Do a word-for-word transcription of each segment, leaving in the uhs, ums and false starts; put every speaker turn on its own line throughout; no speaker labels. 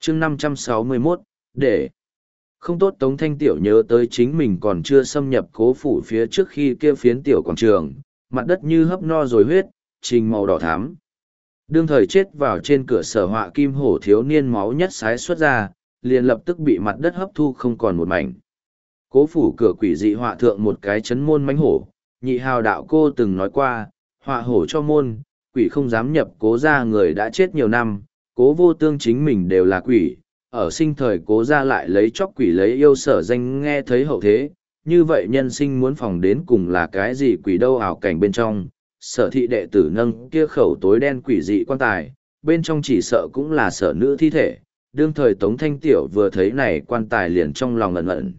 chương năm trăm sáu mươi mốt, để không tốt. Tống Thanh Tiểu nhớ tới chính mình còn chưa xâm nhập cố phủ phía trước khi kia phiến tiểu quảng trường, mặt đất như hấp no rồi huyết, trình màu đỏ thắm. Đương thời chết vào trên cửa sở họa kim hổ thiếu niên máu nhất sái xuất ra, liền lập tức bị mặt đất hấp thu không còn một mảnh. Cố phủ cửa quỷ dị họa thượng một cái chấn môn mánh hổ, nhị hào đạo cô từng nói qua, họa hổ cho môn, quỷ không dám nhập cố gia người đã chết nhiều năm, cố vô tương chính mình đều là quỷ, ở sinh thời cố gia lại lấy chóc quỷ lấy yêu sở danh nghe thấy hậu thế, như vậy nhân sinh muốn phòng đến cùng là cái gì quỷ đâu ảo cảnh bên trong, sở thị đệ tử nâng kia khẩu tối đen quỷ dị quan tài, bên trong chỉ sợ cũng là sở nữ thi thể, đương thời Tống Thanh Tiểu vừa thấy này quan tài liền trong lòng ngẩn ngẩn.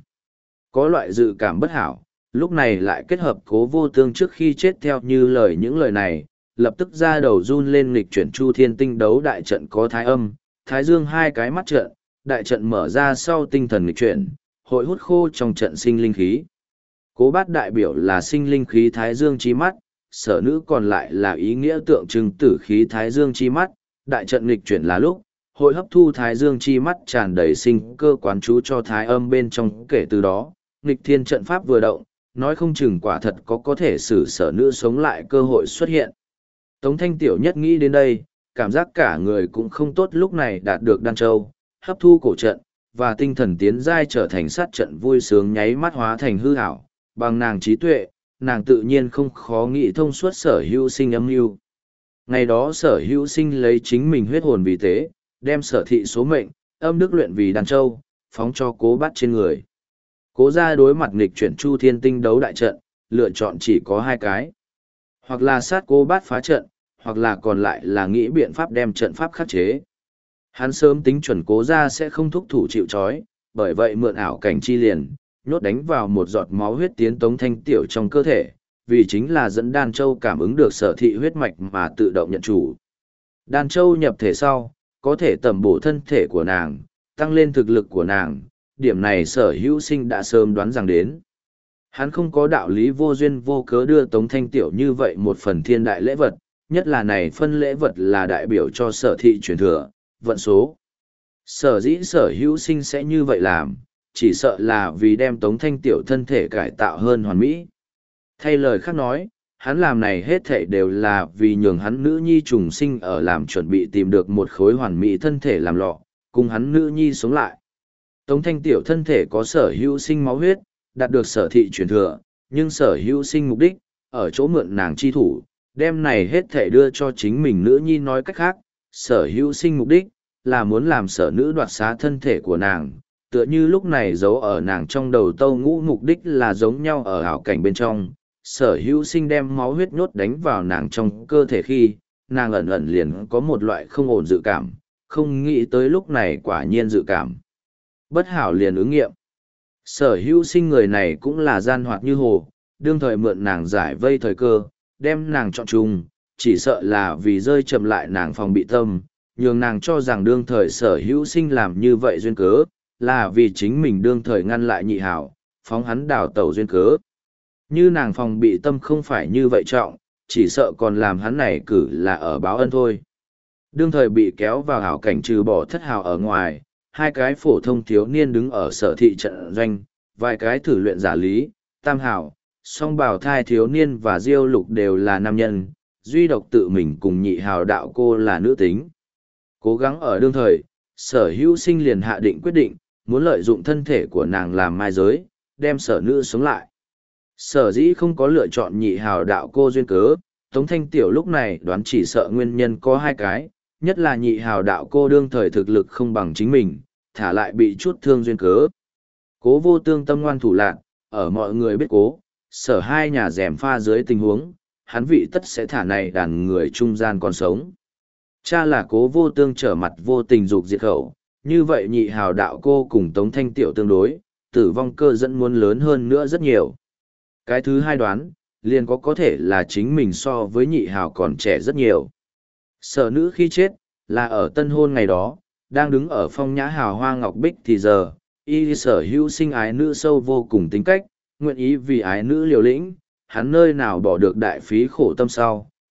Có loại dự cảm bất hảo, lúc này lại kết hợp cố vô tương trước khi chết theo như lời những lời này, lập tức ra đầu run lên nghịch chuyển chu thiên tinh đấu đại trận có thái âm, thái dương hai cái mắt trận, đại trận mở ra sau tinh thần nghịch chuyển, hội hút khô trong trận sinh linh khí. Cố bát đại biểu là sinh linh khí thái dương chi mắt, sở nữ còn lại là ý nghĩa tượng trưng tử khí thái dương chi mắt, đại trận nghịch chuyển là lúc, hội hấp thu thái dương chi mắt tràn đầy sinh cơ quán chú cho thái âm bên trong, kể từ đó, nghịch thiên trận pháp vừa động, nói không chừng quả thật có có thể xử sở nữ sống lại cơ hội xuất hiện. Tống Thanh Tiểu nhất nghĩ đến đây, cảm giác cả người cũng không tốt, lúc này đạt được đan châu, hấp thu cổ trận, và tinh thần tiến giai trở thành sát trận vui sướng nháy mắt hóa thành hư ảo, bằng nàng trí tuệ, nàng tự nhiên không khó nghĩ thông suốt sở hữu sinh âm mưu. Ngày đó sở hữu sinh lấy chính mình huyết hồn vì tế, đem sở thị số mệnh, âm đức luyện vì đan châu, phóng cho cố bát trên người. Cố ra đối mặt nghịch chuyển chu thiên tinh đấu đại trận, lựa chọn chỉ có hai cái. Hoặc là sát cố bát phá trận, hoặc là còn lại là nghĩ biện pháp đem trận pháp khắc chế. Hắn sớm tính chuẩn cố ra sẽ không thúc thủ chịu trói, bởi vậy mượn ảo cảnh chi liền, nhốt đánh vào một giọt máu huyết tiến Tống Thanh Tiểu trong cơ thể, vì chính là dẫn Đan Châu cảm ứng được sở thị huyết mạch mà tự động nhận chủ. Đan Châu nhập thể sau, có thể tẩm bổ thân thể của nàng, tăng lên thực lực của nàng, điểm này sở hữu sinh đã sớm đoán rằng đến. Hắn không có đạo lý vô duyên vô cớ đưa Tống Thanh Tiểu như vậy một phần thiên đại lễ vật, nhất là này phân lễ vật là đại biểu cho sở thị truyền thừa, vận số. Sở dĩ sở hữu sinh sẽ như vậy làm, chỉ sợ là vì đem Tống Thanh Tiểu thân thể cải tạo hơn hoàn mỹ. Thay lời khác nói, hắn làm này hết thảy đều là vì nhường hắn nữ nhi trùng sinh ở làm chuẩn bị tìm được một khối hoàn mỹ thân thể làm lọ, cùng hắn nữ nhi sống lại. Tống Thanh Tiểu thân thể có sở hữu sinh máu huyết, đạt được sở thị truyền thừa, nhưng sở hữu sinh mục đích, ở chỗ mượn nàng chi thủ, đem này hết thảy đưa cho chính mình nữ nhi. Nói cách khác, sở hữu sinh mục đích, là muốn làm sở nữ đoạt xá thân thể của nàng, tựa như lúc này giấu ở nàng trong đầu tâu ngũ mục đích là giống nhau ở ảo cảnh bên trong. Sở hữu sinh đem máu huyết nhốt đánh vào nàng trong cơ thể khi, nàng ẩn ẩn liền có một loại không ổn dự cảm, không nghĩ tới lúc này quả nhiên dự cảm bất hảo liền ứng nghiệm. Sở hữu sinh người này cũng là gian hoạt như hồ, đương thời mượn nàng giải vây thời cơ, đem nàng chọn chung, chỉ sợ là vì rơi chậm lại nàng phòng bị tâm, nhường nàng cho rằng đương thời sở hữu sinh làm như vậy duyên cớ, là vì chính mình đương thời ngăn lại nhị hảo, phóng hắn đào tẩu duyên cớ. Như nàng phòng bị tâm không phải như vậy trọng, chỉ sợ còn làm hắn này cử là ở báo ân thôi. Đương thời bị kéo vào hảo cảnh trừ bỏ thất hào ở ngoài, hai cái phổ thông thiếu niên đứng ở sở thị trận doanh, vài cái thử luyện giả lý, tam hảo, song bào thai thiếu niên và diêu lục đều là nam nhân, duy độc tự mình cùng nhị hào đạo cô là nữ tính. Cố gắng ở đương thời, sở hữu sinh liền hạ định quyết định, muốn lợi dụng thân thể của nàng làm mai giới, đem sở nữ sống lại. Sở dĩ không có lựa chọn nhị hào đạo cô duyên cớ, Tống Thanh Tiểu lúc này đoán chỉ sợ nguyên nhân có hai cái, nhất là nhị hào đạo cô đương thời thực lực không bằng chính mình, thả lại bị chút thương duyên cớ. Cố vô tương tâm ngoan thủ lạc, ở mọi người biết cố, sở hai nhà rèm pha dưới tình huống, hắn vị tất sẽ thả này đàn người trung gian còn sống. Cha là cố vô tương trở mặt vô tình dục diệt khẩu, như vậy nhị hào đạo cô cùng Tống Thanh Tiểu tương đối, tử vong cơ dẫn muốn lớn hơn nữa rất nhiều. Cái thứ hai đoán, liền có có thể là chính mình so với nhị hào còn trẻ rất nhiều. Sở nữ khi chết, là ở tân hôn ngày đó, đang đứng ở phong nhã hào hoa ngọc bích thì giờ, y sở hữu sinh ái nữ sâu vô cùng tính cách, nguyện ý vì ái nữ liều lĩnh, hắn nơi nào bỏ được đại phí khổ tâm sau,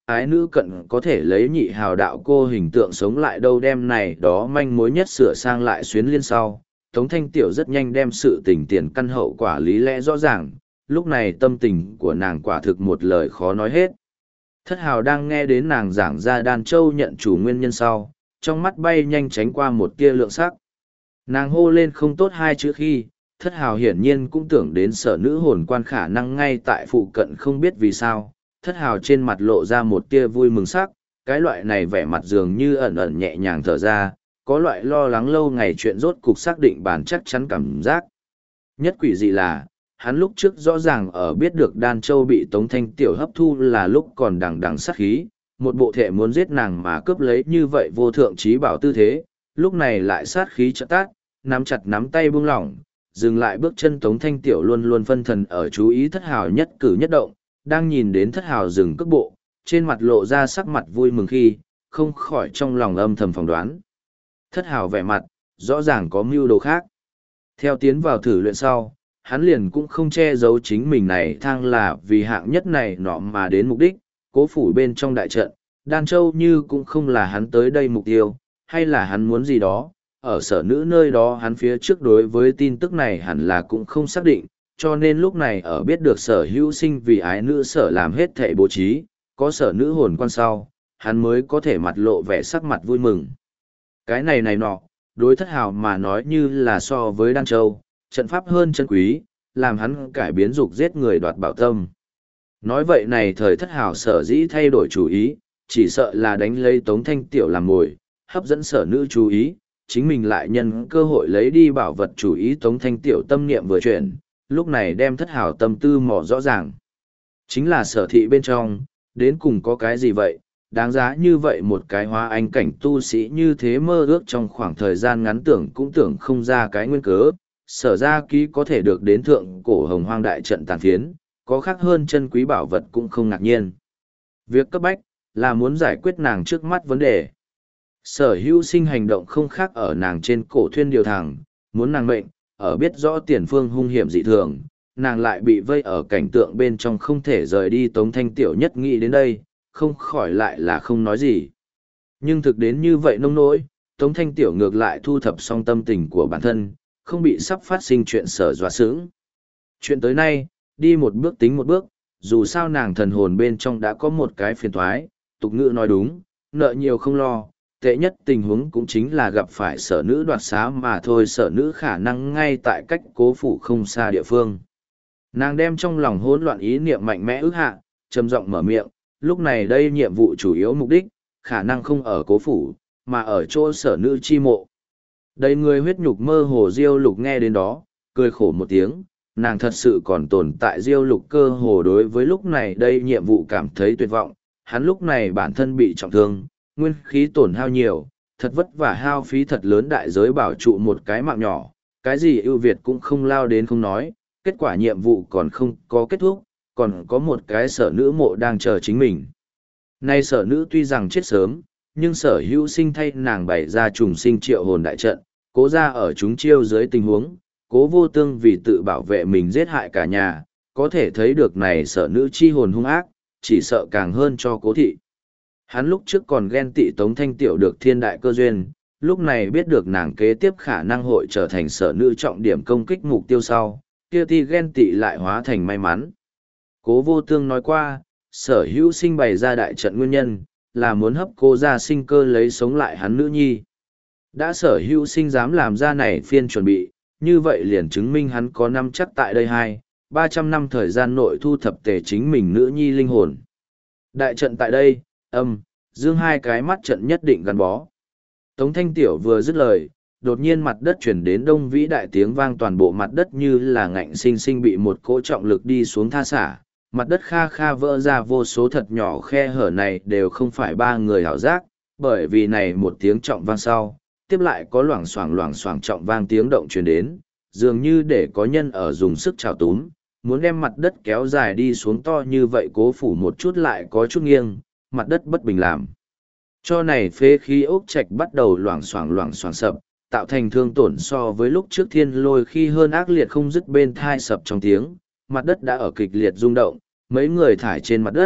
ái nữ cận có thể lấy nhị hào đạo cô hình tượng sống lại đâu đem này đó manh mối nhất sửa sang lại xuyến liên sau. Tống Thanh Tiểu rất nhanh đem sự tình tiền căn hậu quả lý lẽ rõ ràng, lúc này tâm tình của nàng quả thực một lời khó nói hết. Thất hào đang nghe đến nàng giảng ra Đan Châu nhận chủ nguyên nhân sau, trong mắt bay nhanh tránh qua một tia lượng sắc. Nàng hô lên không tốt hai chữ khi, thất hào hiển nhiên cũng tưởng đến sở nữ hồn quan khả năng ngay tại phụ cận không biết vì sao. Thất hào trên mặt lộ ra một tia vui mừng sắc, cái loại này vẻ mặt dường như ẩn ẩn nhẹ nhàng thở ra, có loại lo lắng lâu ngày chuyện rốt cục xác định bản chắc chắn cảm giác. Nhất quỷ dị là, hắn lúc trước rõ ràng ở biết được Đan Châu bị Tống Thanh Tiểu hấp thu là lúc còn đằng đằng sát khí, một bộ thể muốn giết nàng mà cướp lấy như vậy vô thượng trí bảo tư thế, lúc này lại sát khí chợt tát, nắm chặt nắm tay buông lỏng, dừng lại bước chân. Tống Thanh Tiểu luôn luôn phân thần ở chú ý thất hào nhất cử nhất động, đang nhìn đến thất hào dừng cước bộ, trên mặt lộ ra sắc mặt vui mừng khi, không khỏi trong lòng âm thầm phỏng đoán. Thất hào vẻ mặt, rõ ràng có mưu đồ khác. Theo tiến vào thử luyện sau, hắn liền cũng không che giấu chính mình này thang là vì hạng nhất này nọ mà đến mục đích, cố phủ bên trong đại trận, Đan Châu như cũng không là hắn tới đây mục tiêu, hay là hắn muốn gì đó, ở sở nữ nơi đó hắn phía trước đối với tin tức này hẳn là cũng không xác định, cho nên lúc này ở biết được sở hữu sinh vì ái nữ sở làm hết thảy bố trí, có sở nữ hồn quan sau, hắn mới có thể mặt lộ vẻ sắc mặt vui mừng. Cái này này nọ, đối thất hào mà nói như là so với Đan Châu, trận pháp hơn chân quý, làm hắn cải biến dục giết người đoạt bảo tâm. Nói vậy này thời thất hào sở dĩ thay đổi chủ ý, chỉ sợ là đánh lấy Tống Thanh Tiểu làm mồi, hấp dẫn sở nữ chú ý, chính mình lại nhân cơ hội lấy đi bảo vật chủ ý. Tống Thanh Tiểu tâm niệm vừa chuyển, lúc này đem thất hào tâm tư mỏ rõ ràng. Chính là sở thị bên trong, đến cùng có cái gì vậy, đáng giá như vậy một cái hóa anh cảnh tu sĩ như thế mơ ước trong khoảng thời gian ngắn tưởng cũng tưởng không ra cái nguyên cớ. Sở ra ký có thể được đến thượng cổ hồng hoang đại trận tàn phiến, có khác hơn chân quý bảo vật cũng không ngạc nhiên. Việc cấp bách, là muốn giải quyết nàng trước mắt vấn đề. Sở hữu sinh hành động không khác ở nàng trên cổ thuyên điều thẳng, muốn nàng mệnh, ở biết rõ tiền phương hung hiểm dị thường, nàng lại bị vây ở cảnh tượng bên trong không thể rời đi. Tống Thanh Tiểu nhất nghĩ đến đây, không khỏi lại là không nói gì. Nhưng thực đến như vậy nông nỗi, Tống Thanh Tiểu ngược lại thu thập xong tâm tình của bản thân, không bị sắp phát sinh chuyện sở dọa sướng. Chuyện tới nay, đi một bước tính một bước, dù sao nàng thần hồn bên trong đã có một cái phiền thoái, tục ngữ nói đúng, nợ nhiều không lo, tệ nhất tình huống cũng chính là gặp phải sở nữ đoạt xá mà thôi. Sở nữ khả năng ngay tại cách cố phủ không xa địa phương. Nàng đem trong lòng hỗn loạn ý niệm mạnh mẽ ước hạ, trầm giọng mở miệng, lúc này đây nhiệm vụ chủ yếu mục đích, khả năng không ở cố phủ, mà ở chỗ sở nữ chi mộ. Đầy người huyết nhục mơ hồ Diêu Lục nghe đến đó, cười khổ một tiếng, nàng thật sự còn tồn tại. Diêu Lục cơ hồ đối với lúc này đây nhiệm vụ cảm thấy tuyệt vọng, hắn lúc này bản thân bị trọng thương, nguyên khí tổn hao nhiều, thật vất vả hao phí thật lớn đại giới bảo trụ một cái mạng nhỏ, cái gì ưu việt cũng không lao đến không nói, kết quả nhiệm vụ còn không có kết thúc, còn có một cái sở nữ mộ đang chờ chính mình. Nay sở nữ tuy rằng chết sớm, nhưng sở hữu sinh thay nàng bày ra trùng sinh triệu hồn đại trận, cố ra ở chúng chiêu dưới tình huống, cố vô tương vì tự bảo vệ mình giết hại cả nhà, có thể thấy được này sở nữ chi hồn hung ác, chỉ sợ càng hơn cho cố thị. Hắn lúc trước còn ghen tị Tống Thanh Tiểu được thiên đại cơ duyên, lúc này biết được nàng kế tiếp khả năng hội trở thành sở nữ trọng điểm công kích mục tiêu sau, kia thì ghen tị lại hóa thành may mắn. Cố vô tương nói qua, sở hữu sinh bày ra đại trận nguyên nhân, là muốn hấp cô ra sinh cơ lấy sống lại hắn nữ nhi. Đã sở hữu sinh dám làm ra này phiên chuẩn bị, như vậy liền chứng minh hắn có năm chắc tại đây hai, ba trăm năm thời gian nội thu thập tề chính mình nữ nhi linh hồn. Đại trận tại đây, âm, dương hai cái mắt trận nhất định gắn bó. Tống Thanh Tiểu vừa dứt lời, đột nhiên mặt đất chuyển đến đông vĩ đại tiếng vang, toàn bộ mặt đất như là ngạnh sinh sinh bị một cỗ trọng lực đi xuống tha xả. Mặt đất kha kha vỡ ra vô số thật nhỏ khe hở, này đều không phải ba người hảo giác, bởi vì này một tiếng trọng vang sau, tiếp lại có loảng xoảng loảng xoảng trọng vang tiếng động truyền đến, dường như để có nhân ở dùng sức trào túm, muốn đem mặt đất kéo dài đi xuống. To như vậy cố phủ một chút lại có chút nghiêng, mặt đất bất bình làm cho này phế khí ốc trạch bắt đầu loảng xoảng loảng xoảng sập, tạo thành thương tổn so với lúc trước thiên lôi khi hơn ác liệt không dứt bên thai sập trong tiếng. Mặt đất đã ở kịch liệt rung động, mấy người thải trên mặt đất,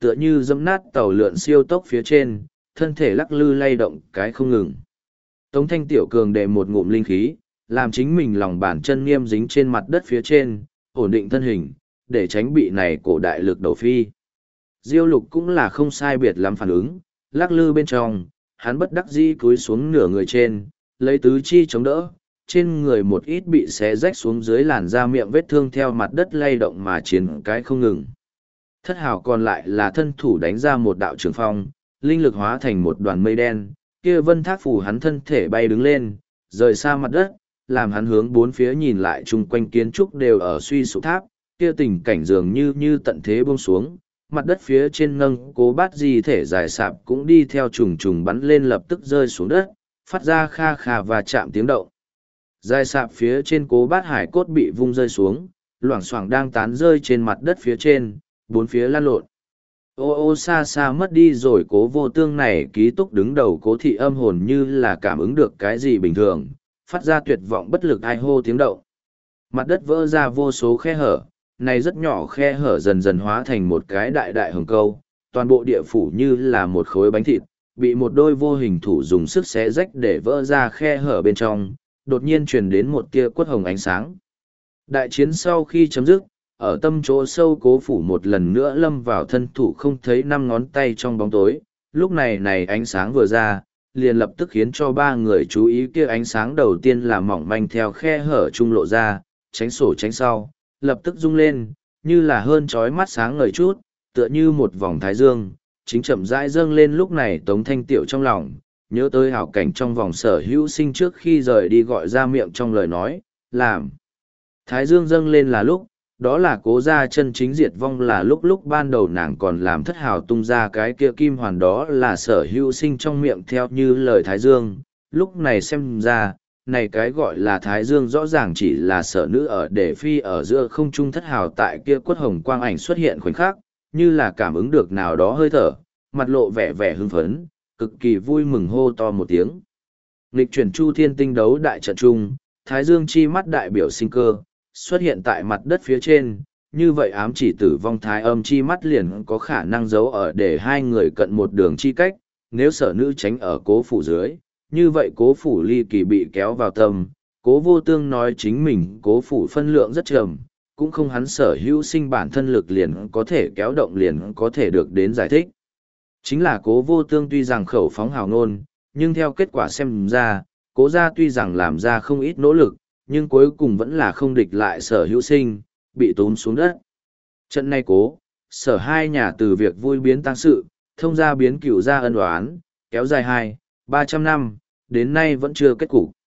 tựa như dẫm nát tàu lượn siêu tốc phía trên, thân thể lắc lư lay động cái không ngừng. Tống Thanh Tiểu Cường để một ngụm linh khí, làm chính mình lòng bàn chân nghiêm dính trên mặt đất phía trên, ổn định thân hình, để tránh bị này cổ đại lực đầu phi. Diêu Lục cũng là không sai biệt lắm phản ứng, lắc lư bên trong, hắn bất đắc dĩ cúi xuống nửa người trên, lấy tứ chi chống đỡ, trên người một ít bị xé rách xuống dưới làn da miệng vết thương theo mặt đất lay động mà chiến cái không ngừng. Thất hào còn lại là thân thủ đánh ra một đạo trường phong, linh lực hóa thành một đoàn mây đen, kia vân thác phủ hắn thân thể bay đứng lên, rời xa mặt đất, làm hắn hướng bốn phía nhìn lại chung quanh kiến trúc đều ở suy sụp tháp, kia tình cảnh dường như như tận thế buông xuống, mặt đất phía trên nâng cố bát di thể dài sạp cũng đi theo trùng trùng bắn lên lập tức rơi xuống đất, phát ra kha kha và chạm tiếng động. Dài sạp phía trên cố bát hải cốt bị vung rơi xuống, loảng xoảng đang tán rơi trên mặt đất phía trên, bốn phía lan lộn. Ô ô xa xa mất đi rồi cố vô tương này ký túc đứng đầu cố thị âm hồn như là cảm ứng được cái gì bình thường, phát ra tuyệt vọng bất lực ai hô tiếng động. Mặt đất vỡ ra vô số khe hở, này rất nhỏ khe hở dần dần hóa thành một cái đại đại hồng câu, toàn bộ địa phủ như là một khối bánh thịt, bị một đôi vô hình thủ dùng sức xé rách để vỡ ra khe hở bên trong, đột nhiên truyền đến một tia quất hồng ánh sáng. Đại chiến sau khi chấm dứt, ở tâm chỗ sâu cố phủ một lần nữa lâm vào thân thủ không thấy năm ngón tay trong bóng tối, lúc này này ánh sáng vừa ra, liền lập tức khiến cho ba người chú ý kia ánh sáng đầu tiên là mỏng manh theo khe hở trung lộ ra, tránh sổ tránh sau, lập tức rung lên, như là hơn chói mắt sáng ngời chút, tựa như một vòng thái dương, chính chậm rãi dâng lên lúc này Tống Thanh Tiểu trong lòng, nhớ tới hảo cảnh trong vòng sở hữu sinh trước khi rời đi gọi ra miệng trong lời nói, làm. Thái dương dâng lên là lúc, đó là cố gia chân chính diệt vong là lúc lúc ban đầu nàng còn làm thất hào tung ra cái kia kim hoàn đó là sở hữu sinh trong miệng theo như lời Thái Dương, lúc này xem ra, này cái gọi là Thái Dương rõ ràng chỉ là sở nữ ở để phi ở giữa không trung thất hào tại kia quất hồng quang ảnh xuất hiện khoảnh khắc, như là cảm ứng được nào đó hơi thở, mặt lộ vẻ vẻ hưng phấn, cực kỳ vui mừng hô to một tiếng. Nghịch chuyển chu thiên tinh đấu đại trận trung, Thái Dương chi mắt đại biểu sinh cơ, xuất hiện tại mặt đất phía trên, như vậy ám chỉ tử vong thái âm chi mắt liền có khả năng giấu ở để hai người cận một đường chi cách, nếu sở nữ tránh ở cố phủ dưới, như vậy cố phủ ly kỳ bị kéo vào tâm, cố vô tương nói chính mình cố phủ phân lượng rất trầm, cũng không hắn sở hữu sinh bản thân lực liền có thể kéo động liền có thể được đến giải thích. Chính là cố vô tương tuy rằng khẩu phóng hào ngôn, nhưng theo kết quả xem ra, cố gia tuy rằng làm ra không ít nỗ lực, nhưng cuối cùng vẫn là không địch lại sở hữu sinh, bị túm xuống đất. Trận này cố, sở hai nhà từ việc vui biến tăng sự, thông ra biến cửu ra ân oán, kéo dài hai, ba trăm năm, đến nay vẫn chưa kết cục.